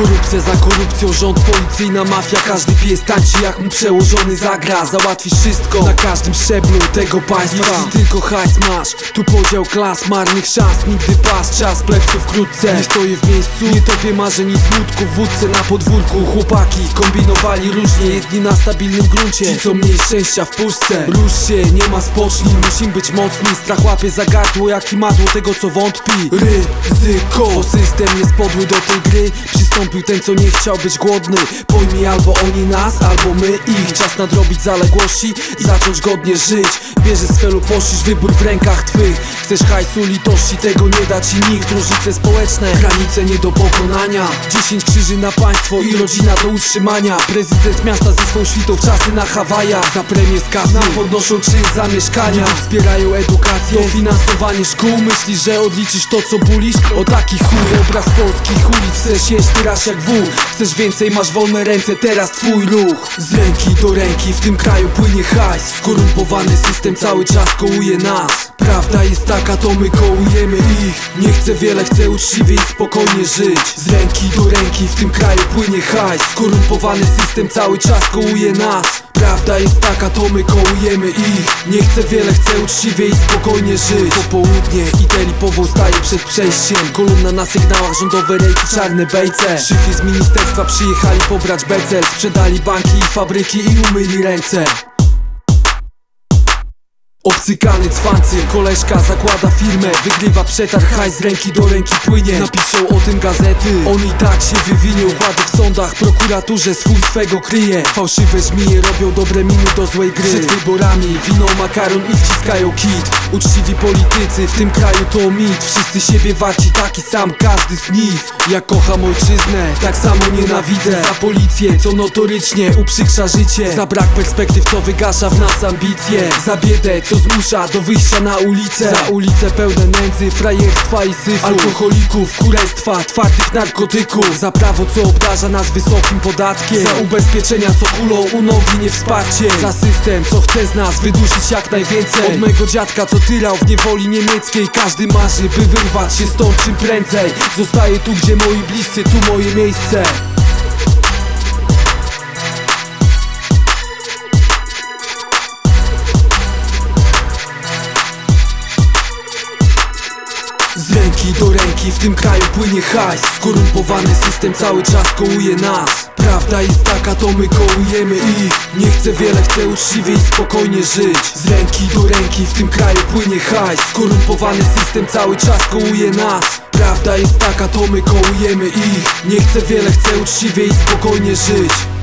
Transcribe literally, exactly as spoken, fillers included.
Korupcja za korupcją, rząd, policyjna mafia. Każdy pies tańczy jak mu przełożony zagra. Załatwisz wszystko na każdym szczeblu tego państwa, jeśli tylko hajs masz. Tu podział klas, marnych szans, nigdy pas. Czas plepsów wkrótce, nie stoję w miejscu, nie topię marzeń i smutku. W wódce na podwórku chłopaki kombinowali różnie, jedni na stabilnym gruncie, ci co mniej szczęścia w puszce. Rusz się, nie ma spocznij, musimy być mocni. Strach łapie za gardło jak i madło tego co wątpi. Ryzyko, bo system jest podły do tej gry. Przystąpił ten co nie chciał być głodny. Pojmij, albo oni nas, albo my ich. Czas nadrobić zaległości i zacząć godnie żyć. Bierzesz z felu, poszlisz, wybór w rękach twych. Chcesz hajsu, litości, tego nie da ci nikt. Różnice społeczne, granice nie do pokonania. Dziesięć krzyży na państwo i rodzina do utrzymania. Prezydent miasta ze swą świtą w czasy na Hawajach. Za premię z kasy podnoszą czyn za mieszkania. Wspierają edukację, finansowanie szkół. Myślisz, że odliczysz to co bulisz? O taki chuj, obraz polskich ulic. Chcesz jeść tyrasz jak wół. Chcesz więcej, masz wolne ręce, teraz twój ruch. Z ręki do ręki w tym kraju płynie hajs. Skorumpowany system cały czas kołuje nas. Prawda jest taka, to my kołujemy ich. Nie chcę wiele, chcę uczciwie i spokojnie żyć. Z ręki do ręki w tym kraju płynie hajs. Skorumpowany system cały czas kołuje nas. Prawda jest taka, to my kołujemy ich. Nie chcę wiele, chcę uczciwie i spokojnie żyć. Popołudnie i Telipowo staje przed przejściem. Kolumna na sygnałach, rządowe rejki, czarne bejce. Szychy z ministerstwa przyjechali pobrać becel. Sprzedali banki i fabryki i umyli ręce. Obcykany cwancy, koleżka zakłada firmę. Wygrywa przetarg, hajs z ręki do ręki płynie. Napiszą o tym gazety, on i tak się wywinie. Układy w sądach, prokuraturze swój swego kryje. Fałszywe żmije robią dobre miny do złej gry. Przed wyborami wino, makaron i wciskają kit. Uczciwi politycy w tym kraju to mit. Wszyscy siebie warci, taki sam każdy z nich. Ja kocham ojczyznę, tak samo nienawidzę. Za policję, co notorycznie uprzykrza życie. Za brak perspektyw, co wygasza w nas ambicje. Za biedę, co zmusza do wyjścia na ulicę. Za ulice pełne nędzy, frajerstwa i syfu. Alkoholików, kurestwa, twardych narkotyków. Za prawo, co obdarza nas wysokim podatkiem. Za ubezpieczenia, co kulą u nogi, nie wsparcie. Za system, co chce z nas wydusić jak najwięcej. Od mego dziadka, co tyrał w niewoli niemieckiej. Każdy marzy, by wyrwać się stąd czym prędzej. Zostaję tu, gdzie moi bliscy, tu moje miejsce. Z ręki do ręki w tym kraju płynie hajs. Skorumpowany system cały czas kołuje nas. Prawda jest taka, to my kołujemy ich. Nie chcę wiele, chcę uczciwie i spokojnie żyć. Z ręki do ręki w tym kraju płynie hajs. Skorumpowany system cały czas kołuje nas. Prawda jest taka, to my kołujemy ich. Nie chcę wiele, chcę uczciwie i spokojnie żyć.